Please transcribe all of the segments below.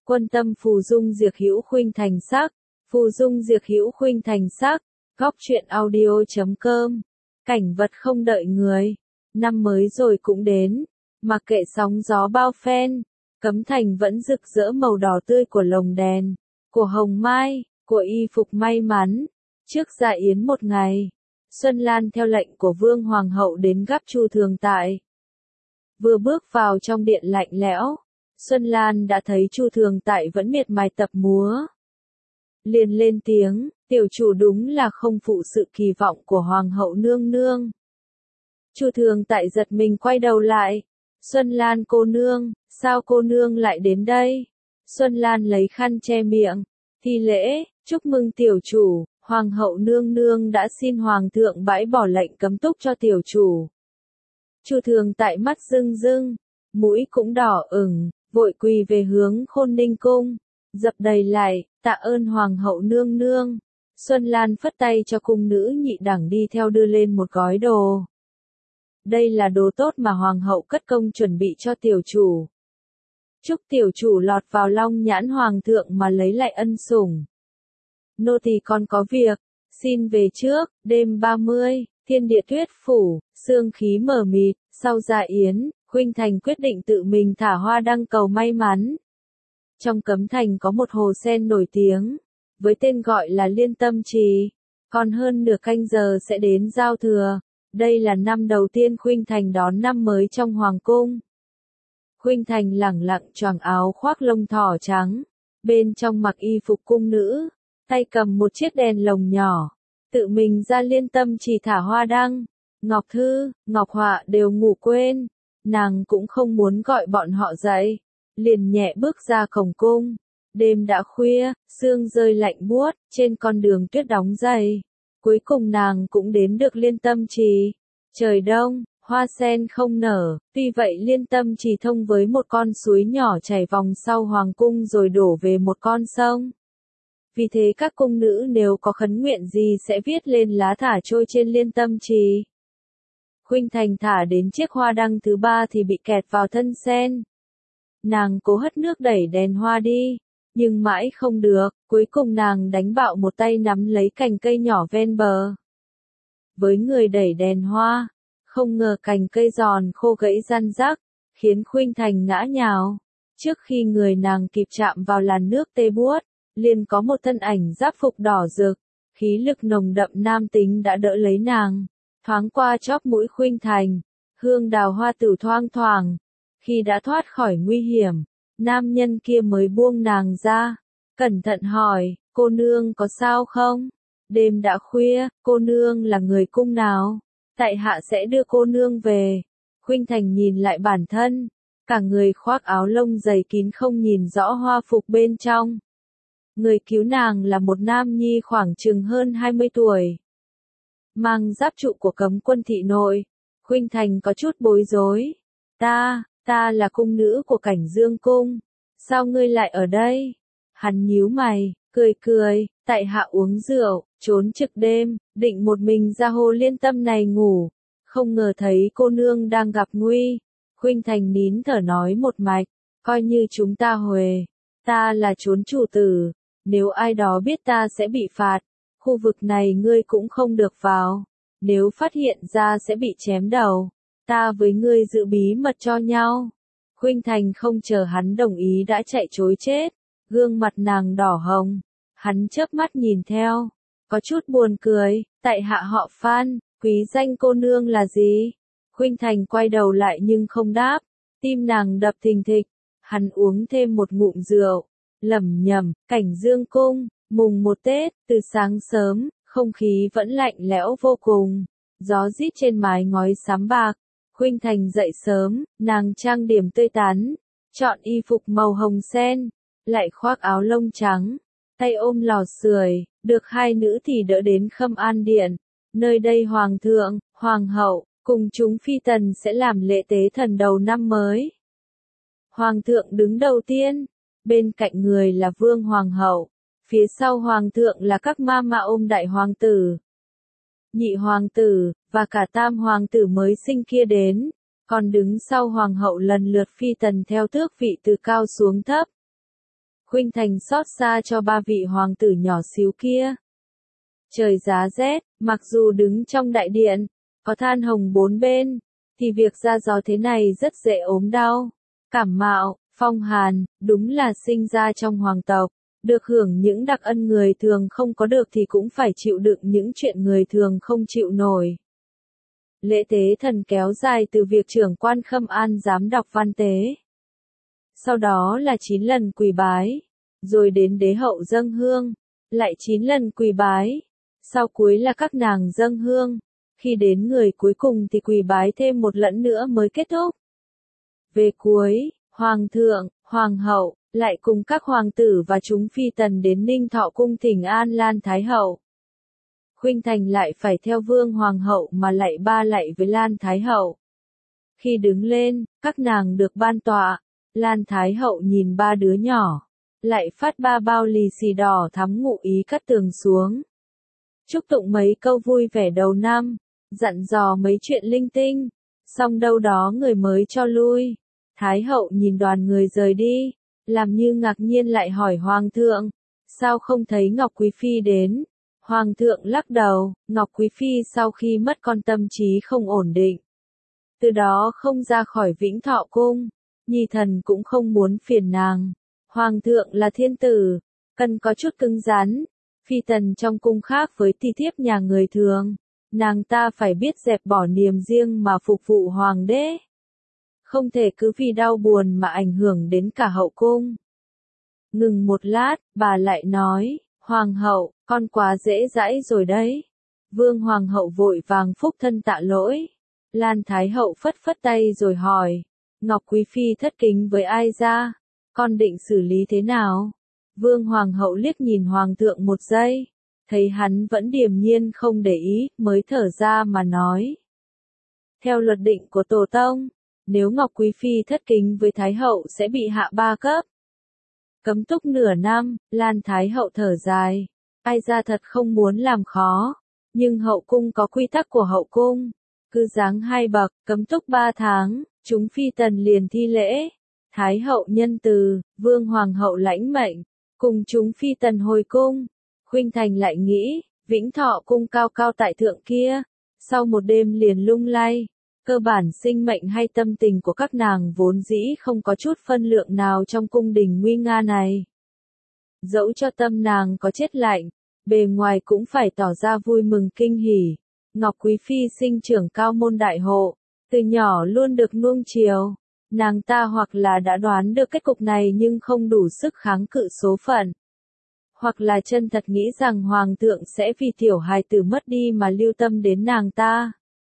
Quân tâm phù dung diệt hữu khuynh thành sắc, phù dung diệt hữu khuynh thành sắc, góc truyện audio.com. Cảnh vật không đợi người, năm mới rồi cũng đến, mặc kệ sóng gió bao phen, Cấm Thành vẫn rực rỡ màu đỏ tươi của lồng đèn, của hồng mai, của y phục may mắn. Trước dạ yến một ngày, Xuân Lan theo lệnh của Vương Hoàng hậu đến gắp Chu Thường Tại. Vừa bước vào trong điện lạnh lẽo, Xuân Lan đã thấy Chu Thường Tại vẫn miệt mài tập múa. Liền lên tiếng, tiểu chủ đúng là không phụ sự kỳ vọng của Hoàng hậu nương nương. Chu Thường Tại giật mình quay đầu lại. Xuân Lan cô nương, sao cô nương lại đến đây? Xuân Lan lấy khăn che miệng, thi lễ, chúc mừng tiểu chủ, Hoàng hậu nương nương đã xin Hoàng thượng bãi bỏ lệnh cấm túc cho tiểu chủ. Chu Thường Tại mắt rưng rưng, mũi cũng đỏ ửng, vội quỳ về hướng Khôn Ninh cung, dập đầy lại, tạ ơn Hoàng hậu nương nương. Xuân Lan phất tay cho cung nữ nhị đẳng đi theo đưa lên một gói đồ. Đây là đồ tốt mà Hoàng hậu cất công chuẩn bị cho tiểu chủ. Chúc tiểu chủ lọt vào long nhãn Hoàng thượng mà lấy lại ân sủng. Nô tỳ còn có việc, xin về trước. Đêm 30, thiên địa tuyết phủ, sương khí mờ mịt, sau dạ yến, Khuynh Thành quyết định tự mình thả hoa đăng cầu may mắn. Trong Cấm Thành có một hồ sen nổi tiếng, với tên gọi là Liên Tâm Trì, còn hơn nửa canh giờ sẽ đến giao thừa. Đây là năm đầu tiên Khuynh Thành đón năm mới trong hoàng cung. Khuynh Thành lẳng lặng choàng áo khoác lông thỏ trắng, bên trong mặc y phục cung nữ, tay cầm một chiếc đèn lồng nhỏ, tự mình ra Liên Tâm Trì thả hoa đăng. Ngọc Thư, Ngọc Họa đều ngủ quên, nàng cũng không muốn gọi bọn họ dậy, liền nhẹ bước ra cổng cung. Đêm đã khuya, sương rơi lạnh buốt, trên con đường tuyết đóng dày. Cuối cùng nàng cũng đến được Liên Tâm Trì. Trời đông, hoa sen không nở, tuy vậy Liên Tâm Trì thông với một con suối nhỏ chảy vòng sau hoàng cung rồi đổ về một con sông. Vì thế các cung nữ nếu có khấn nguyện gì sẽ viết lên lá thả trôi trên Liên Tâm Trì. Khuynh Thành thả đến chiếc hoa đăng thứ 3 thì bị kẹt vào thân sen. Nàng cố hất nước đẩy đèn hoa đi, nhưng mãi không được, cuối cùng nàng đánh bạo một tay nắm lấy cành cây nhỏ ven bờ. Với người đẩy đèn hoa, không ngờ cành cây giòn khô gãy răn rắc, khiến Khuynh Thành ngã nhào. Trước khi người nàng kịp chạm vào làn nước tê buốt, liền có một thân ảnh giáp phục đỏ rực, khí lực nồng đậm nam tính đã đỡ lấy nàng. Thoáng qua chóp mũi Khuynh Thành, hương đào hoa tử thoang thoảng. Khi đã thoát khỏi nguy hiểm, nam nhân kia mới buông nàng ra, cẩn thận hỏi, cô nương có sao không? Đêm đã khuya, cô nương là người cung nào? Tại hạ sẽ đưa cô nương về. Khuynh Thành nhìn lại bản thân, cả người khoác áo lông dày kín không nhìn rõ hoa phục bên trong. Người cứu nàng là một nam nhi khoảng chừng hơn 20 tuổi. Mang giáp trụ của cấm quân thị nội. Khuynh Thành có chút bối rối. Ta là cung nữ của Cảnh Dương cung. Sao ngươi lại ở đây? Hắn nhíu mày, cười, tại hạ uống rượu, trốn trực đêm, định một mình ra hồ Liên Tâm này ngủ. Không ngờ thấy cô nương đang gặp nguy. Khuynh Thành nín thở nói một mạch, coi như chúng ta huề. Ta là trốn chủ tử, nếu ai đó biết ta sẽ bị phạt. Khu vực này ngươi cũng không được vào. Nếu phát hiện ra sẽ bị chém đầu. Ta với ngươi giữ bí mật cho nhau. Khuynh Thành không chờ hắn đồng ý đã chạy trối chết. Gương mặt nàng đỏ hồng. Hắn chớp mắt nhìn theo. Có chút buồn cười. Tại hạ họ Phan, quý danh cô nương là gì? Khuynh Thành quay đầu lại nhưng không đáp. Tim nàng đập thình thịch. Hắn uống thêm một ngụm rượu. Lẩm nhẩm, Cảnh Dương cung, mùng 1 Tết, từ sáng sớm, không khí vẫn lạnh lẽo vô cùng. Gió rít trên mái ngói xám bạc. Khuynh Thành dậy sớm, nàng trang điểm tươi tắn, chọn y phục màu hồng sen, lại khoác áo lông trắng, tay ôm lò sưởi, được hai nữ thì đỡ đến Khâm An Điện. Nơi đây Hoàng thượng, Hoàng hậu, cùng chúng phi tần sẽ làm lễ tế thần đầu năm mới. Hoàng thượng đứng đầu tiên, bên cạnh người là Vương Hoàng hậu, phía sau Hoàng thượng là các ma ma ôm đại hoàng tử, nhị hoàng tử, và cả tam hoàng tử mới sinh kia đến, còn đứng sau hoàng hậu lần lượt phi tần theo tước vị từ cao xuống thấp. Khuynh Thành xót xa cho ba vị hoàng tử nhỏ xíu kia. Trời giá rét, mặc dù đứng trong đại điện, có than hồng bốn bên, thì việc ra gió thế này rất dễ ốm đau, cảm mạo, phong hàn, đúng là sinh ra trong hoàng tộc, được hưởng những đặc ân người thường không có được thì cũng phải chịu đựng những chuyện người thường không chịu nổi. Lễ tế thần kéo dài từ việc trưởng quan Khâm An giám đọc văn tế. Sau đó là 9 lần quỳ bái, rồi đến đế hậu dâng hương, lại 9 lần quỳ bái, sau cuối là các nàng dâng hương, khi đến người cuối cùng thì quỳ bái thêm một lần nữa mới kết thúc. Về cuối, hoàng thượng, hoàng hậu, lại cùng các hoàng tử và chúng phi tần đến Ninh Thọ cung thỉnh an Lan Thái hậu. Khuynh Thành lại phải theo vương hoàng hậu mà lạy ba lạy với Lan Thái hậu. Khi đứng lên, các nàng được ban tọa, Lan Thái hậu nhìn ba đứa nhỏ, lại phát ba bao lì xì đỏ thắm ngụ ý cắt tường xuống. Chúc tụng mấy câu vui vẻ đầu năm, dặn dò mấy chuyện linh tinh, xong đâu đó người mới cho lui. Thái hậu nhìn đoàn người rời đi, làm như ngạc nhiên lại hỏi hoàng thượng, sao không thấy Ngọc Quý Phi đến? Hoàng thượng lắc đầu, Ngọc Quý Phi sau khi mất con tâm trí không ổn định. Từ đó không ra khỏi Vĩnh Thọ cung, nhi thần cũng không muốn phiền nàng. Hoàng thượng là thiên tử, cần có chút cứng rắn, phi tần trong cung khác với ti thiếp nhà người thường, nàng ta phải biết dẹp bỏ niềm riêng mà phục vụ hoàng đế. Không thể cứ vì đau buồn mà ảnh hưởng đến cả hậu cung. Ngừng một lát, bà lại nói, hoàng hậu, con quá dễ dãi rồi đấy. Vương hoàng hậu vội vàng phúc thân tạ lỗi. Lan Thái hậu phất phất tay rồi hỏi, Ngọc Quý Phi thất kính với ai ra? Con định xử lý thế nào? Vương hoàng hậu liếc nhìn hoàng thượng một giây, thấy hắn vẫn điềm nhiên không để ý, mới thở ra mà nói. Theo luật định của tổ tông, nếu Ngọc Quý Phi thất kính với Thái hậu sẽ bị hạ 3 cấp. Cấm túc nửa năm, Lan Thái hậu thở dài. Ai ra thật không muốn làm khó, nhưng hậu cung có quy tắc của hậu cung. Cứ giáng 2 bậc, cấm túc 3 tháng, chúng phi tần liền thi lễ. Thái hậu nhân từ, vương hoàng hậu lãnh mệnh, cùng chúng phi tần hồi cung. Khuynh Thành lại nghĩ, Vĩnh Thọ cung cao cao tại thượng kia, sau một đêm liền lung lay. Cơ bản sinh mệnh hay tâm tình của các nàng vốn dĩ không có chút phân lượng nào trong cung đình nguy nga này. Dẫu cho tâm nàng có chết lạnh, bề ngoài cũng phải tỏ ra vui mừng kinh hỉ. Ngọc Quý Phi sinh trưởng cao môn đại hộ, từ nhỏ luôn được nuông chiều. Nàng ta hoặc là đã đoán được kết cục này nhưng không đủ sức kháng cự số phận. Hoặc là chân thật nghĩ rằng hoàng thượng sẽ vì tiểu hài tử mất đi mà lưu tâm đến nàng ta.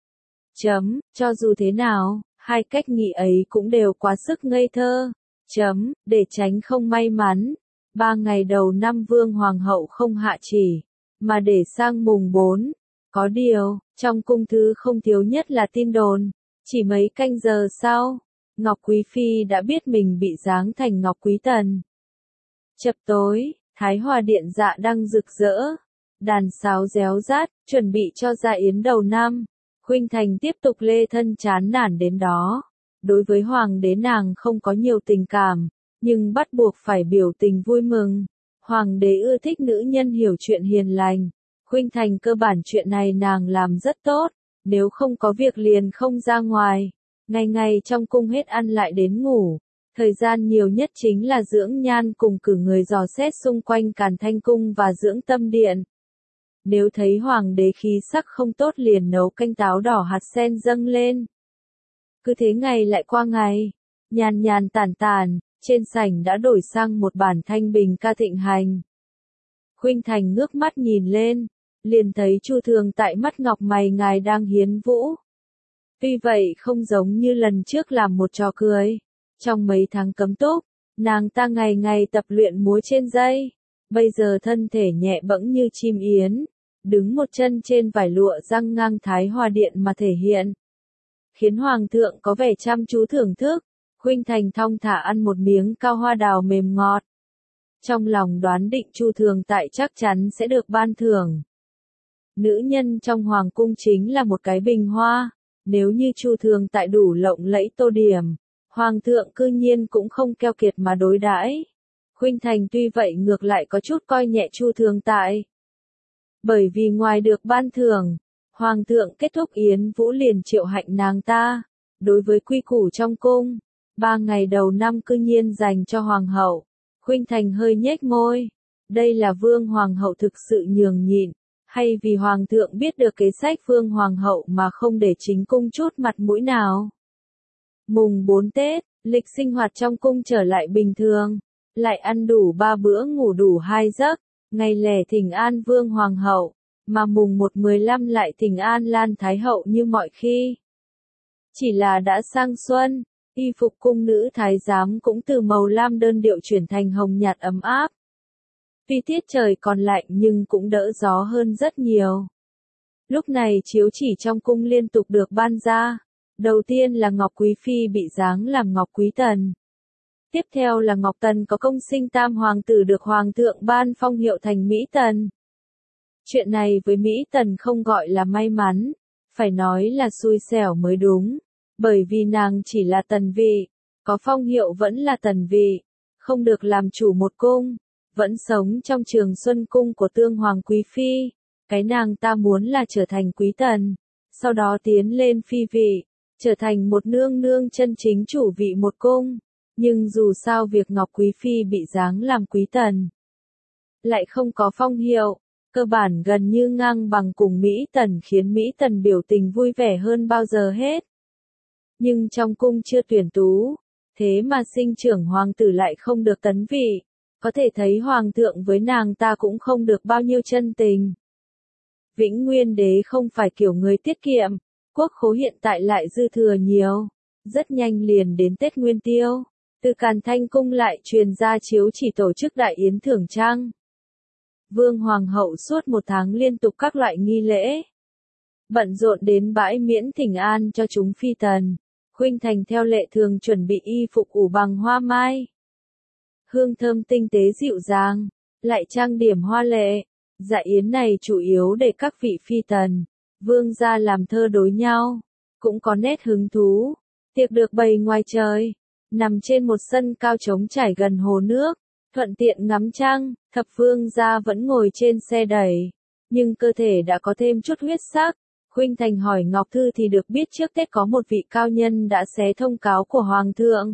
Cho dù thế nào, hai cách nghĩ ấy cũng đều quá sức ngây thơ. Để tránh không may mắn, 3 ngày đầu năm vương hoàng hậu không hạ chỉ, mà để sang mùng 4. Có điều, trong cung thứ không thiếu nhất là tin đồn. Chỉ mấy canh giờ sau, Ngọc Quý Phi đã biết mình bị giáng thành Ngọc Quý Tần. Chập tối, Thái Hòa điện dạ đang rực rỡ, đàn sáo réo rát, chuẩn bị cho gia yến đầu năm. Khuynh Thành tiếp tục lê thân chán nản đến đó. Đối với hoàng đế nàng không có nhiều tình cảm, nhưng bắt buộc phải biểu tình vui mừng. Hoàng đế ưa thích nữ nhân hiểu chuyện hiền lành. Khuynh Thành cơ bản chuyện này nàng làm rất tốt, nếu không có việc liền không ra ngoài. Ngày ngày trong cung hết ăn lại đến ngủ. Thời gian nhiều nhất chính là dưỡng nhan cùng cử người dò xét xung quanh Càn Thanh cung và dưỡng tâm điện. Nếu thấy hoàng đế khí sắc không tốt liền nấu canh táo đỏ hạt sen dâng lên. Cứ thế ngày lại qua ngày, nhàn nhàn tản tản, trên sảnh đã đổi sang một bản thanh bình ca thịnh hành. Khuynh Thành ngước mắt nhìn lên, liền thấy Chu Thường tại mắt ngọc mày ngài đang hiến vũ. Tuy vậy không giống như lần trước làm một trò cười. Trong mấy tháng cấm túc, nàng ta ngày ngày tập luyện múa trên dây. Bây giờ thân thể nhẹ bẫng như chim yến, đứng một chân trên vải lụa răng ngang Thái Hòa điện mà thể hiện. Khiến hoàng thượng có vẻ chăm chú thưởng thức. Khuynh Thành thong thả ăn một miếng cao hoa đào mềm ngọt. Trong lòng đoán định Chu Thường tại chắc chắn sẽ được ban thưởng. Nữ nhân trong hoàng cung chính là một cái bình hoa. Nếu như Chu Thường tại đủ lộng lẫy tô điểm, hoàng thượng cư nhiên cũng không keo kiệt mà đối đãi. Khuynh Thành tuy vậy ngược lại có chút coi nhẹ Chu Thường Tại. Bởi vì ngoài được ban thưởng, Hoàng thượng kết thúc yến vũ liền triệu hạnh nàng ta. Đối với quy củ trong cung, 3 ngày đầu năm cư nhiên dành cho Hoàng hậu. Khuynh Thành hơi nhếch môi. Đây là Vương Hoàng hậu thực sự nhường nhịn, hay vì Hoàng thượng biết được kế sách Vương Hoàng hậu mà không để chính cung chút mặt mũi nào? Mùng 4 Tết, lịch sinh hoạt trong cung trở lại bình thường, lại ăn đủ 3 bữa ngủ đủ 2 giấc, ngày lẻ thỉnh an Vương Hoàng hậu, mà mùng 1/15 lại thỉnh an Lan Thái hậu như mọi khi. Chỉ là đã sang xuân, y phục cung nữ thái giám cũng từ màu lam đơn điệu chuyển thành hồng nhạt ấm áp. Tuy tiết trời còn lạnh nhưng cũng đỡ gió hơn rất nhiều. Lúc này chiếu chỉ trong cung liên tục được ban ra. Đầu tiên là Ngọc Quý Phi bị giáng làm Ngọc Quý Tần. Tiếp theo là Ngọc Tần có công sinh tam hoàng tử được Hoàng thượng ban phong hiệu thành Mỹ Tần. Chuyện này với Mỹ Tần không gọi là may mắn, phải nói là xui xẻo mới đúng. Bởi vì nàng chỉ là tần vị, có phong hiệu vẫn là tần vị, không được làm chủ một cung, vẫn sống trong Trường Xuân cung của Tương Hoàng Quý Phi. Cái nàng ta muốn là trở thành quý tần, sau đó tiến lên phi vị, trở thành một nương nương chân chính chủ vị một cung. Nhưng dù sao việc Ngọc Quý Phi bị giáng làm quý tần, lại không có phong hiệu, cơ bản gần như ngang bằng cùng Mỹ Tần, khiến Mỹ Tần biểu tình vui vẻ hơn bao giờ hết. Nhưng trong cung chưa tuyển tú, thế mà sinh trưởng hoàng tử lại không được tấn vị, có thể thấy Hoàng thượng với nàng ta cũng không được bao nhiêu chân tình. Vĩnh Nguyên Đế không phải kiểu người tiết kiệm, quốc khố hiện tại lại dư thừa nhiều, rất nhanh liền đến Tết Nguyên Tiêu, từ Càn Thanh cung lại truyền ra chiếu chỉ tổ chức đại yến thưởng trăng. Vương Hoàng hậu suốt 1 tháng liên tục các loại nghi lễ, bận rộn đến bãi miễn thỉnh an cho chúng phi tần. Khuynh Thành theo lệ thường chuẩn bị y phục ủ bằng hoa mai, hương thơm tinh tế dịu dàng, lại trang điểm hoa lệ. Dạ yến này chủ yếu để các vị phi tần, vương gia làm thơ đối nhau, cũng có nét hứng thú. Tiệc được bày ngoài trời, nằm trên một sân cao trống trải gần hồ nước, thuận tiện ngắm trăng. Thập vương gia vẫn ngồi trên xe đẩy, nhưng cơ thể đã có thêm chút huyết sắc. Khuynh Thành hỏi Ngọc Thư thì được biết trước Tết có một vị cao nhân đã xé thông cáo của Hoàng thượng,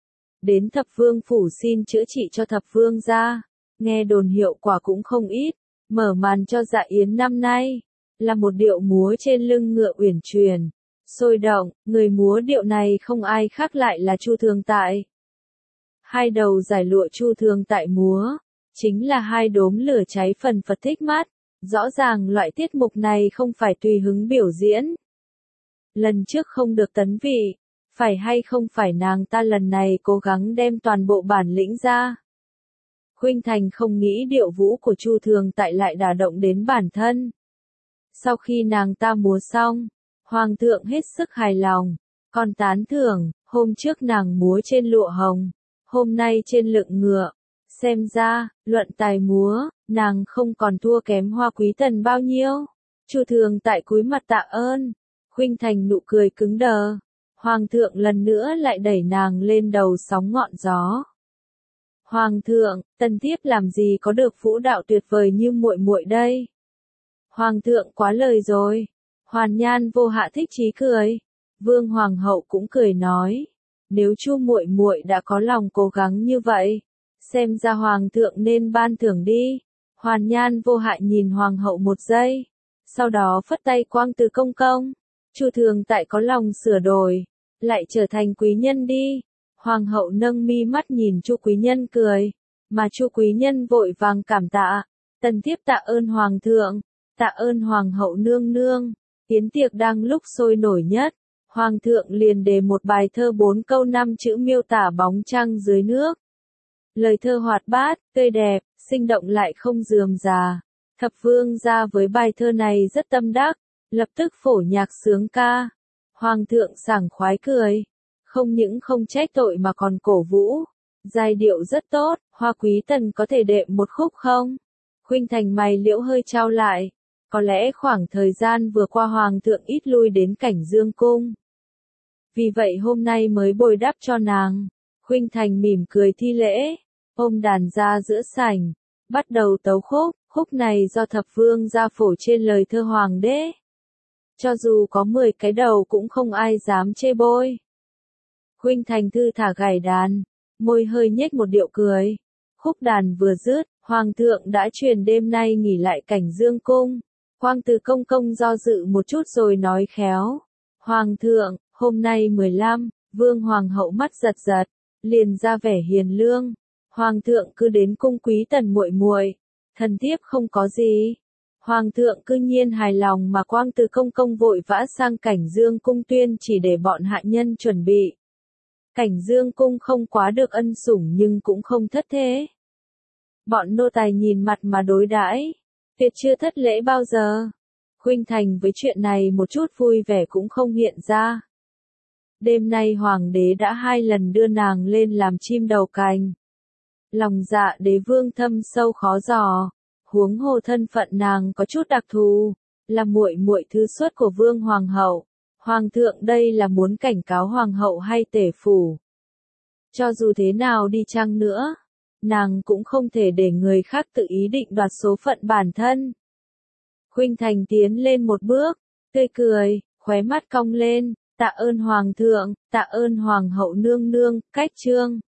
đến Thập Vương phủ xin chữa trị cho Thập Vương gia. Nghe đồn hiệu quả cũng không ít. Mở màn cho dạ yến năm nay là một điệu múa trên lưng ngựa uyển chuyển, sôi động. Người múa điệu này không ai khác lại là Chu Thường Tại. 2 đầu giải lụa Chu Thường Tại múa chính là 2 đốm lửa cháy phần phật thích mắt. Rõ ràng loại tiết mục này không phải tùy hứng biểu diễn. Lần trước không được tấn vị, phải hay không phải nàng ta lần này cố gắng đem toàn bộ bản lĩnh ra. Khuynh Thành không nghĩ điệu vũ của Chu Thường Tại lại đả động đến bản thân. Sau khi nàng ta múa xong, Hoàng thượng hết sức hài lòng, còn tán thưởng, hôm trước nàng múa trên lụa hồng, hôm nay trên lưng ngựa. Xem ra, luận tài múa, nàng không còn thua kém Hoa Quý Tần bao nhiêu. Chu Thường Tại cúi mặt tạ ơn. Khuynh Thành nụ cười cứng đờ. Hoàng thượng lần nữa lại đẩy nàng lên đầu sóng ngọn gió. Hoàng thượng, tần thiếp làm gì có được vũ đạo tuyệt vời như muội muội đây? Hoàng thượng quá lời rồi. Hoàn Nhan Vô Hạ thích chí cười. Vương Hoàng hậu cũng cười nói, nếu Chu muội muội đã có lòng cố gắng như vậy, xem ra Hoàng thượng nên ban thưởng đi. Hoàn Nhan Vô Hại nhìn Hoàng hậu một giây, sau đó phất tay quang từ công công. Chu Thường Tại có lòng sửa đổi, lại trở thành quý nhân đi. Hoàng hậu nâng mi mắt nhìn Chu quý nhân cười, mà Chu quý nhân vội vàng cảm tạ. Tần thiếp tạ ơn Hoàng thượng, tạ ơn Hoàng hậu nương nương. Yến tiệc đang lúc sôi nổi nhất, Hoàng thượng liền đề một bài thơ 4 câu 5 chữ miêu tả bóng trăng dưới nước. Lời thơ hoạt bát, tươi đẹp, sinh động lại không rườm rà. Thập Vương gia với bài thơ này rất tâm đắc, lập tức phổ nhạc sướng ca. Hoàng thượng sảng khoái cười, không những không trách tội mà còn cổ vũ. Giai điệu rất tốt, Hoa Quý Tần có thể đệm một khúc không? Khuynh Thành mày liễu hơi trao lại. Có lẽ khoảng thời gian vừa qua Hoàng thượng ít lui đến Cảnh Dương cung, vì vậy hôm nay mới bồi đắp cho nàng. Khuynh Thành mỉm cười thi lễ. ôm đàn ra giữa sảnh, bắt đầu tấu khúc, khúc này do thập vương gia phổ trên lời thơ hoàng đế. Cho dù có 10 cái đầu cũng không ai dám chê bôi. Khuynh Thành thư thả gảy đàn, môi hơi nhếch một điệu cười. Khúc đàn vừa dứt, Hoàng thượng đã truyền đêm nay nghỉ lại cảnh dương cung. Quang Từ công công do dự một chút rồi nói khéo. Hoàng thượng, hôm nay 15, Vương Hoàng hậu mắt giật giật, liền ra vẻ hiền lương. Hoàng thượng cứ đến cung quý tần muội muội, thần thiếp không có gì. Hoàng thượng cư nhiên hài lòng mà Quang Từ công công vội vã sang cảnh dương cung tuyên chỉ để bọn hạ nhân chuẩn bị. Cảnh dương cung không quá được ân sủng nhưng cũng không thất thế. Bọn nô tài nhìn mặt mà đối đãi, tuyệt chưa thất lễ bao giờ. Khuynh Thành với chuyện này một chút vui vẻ cũng không hiện ra. Đêm nay hoàng đế đã 2 lần đưa nàng lên làm chim đầu cành. Lòng dạ đế vương thâm sâu khó dò, huống hồ thân phận nàng có chút đặc thù, là muội muội thứ xuất của vương hoàng hậu. Hoàng thượng đây là muốn cảnh cáo hoàng hậu hay tể phủ. Cho dù thế nào đi chăng nữa, nàng cũng không thể để người khác tự ý định đoạt số phận bản thân. Khuynh Thành tiến lên một bước, tươi cười, khóe mắt cong lên, tạ ơn hoàng thượng, tạ ơn hoàng hậu nương nương, cách trương.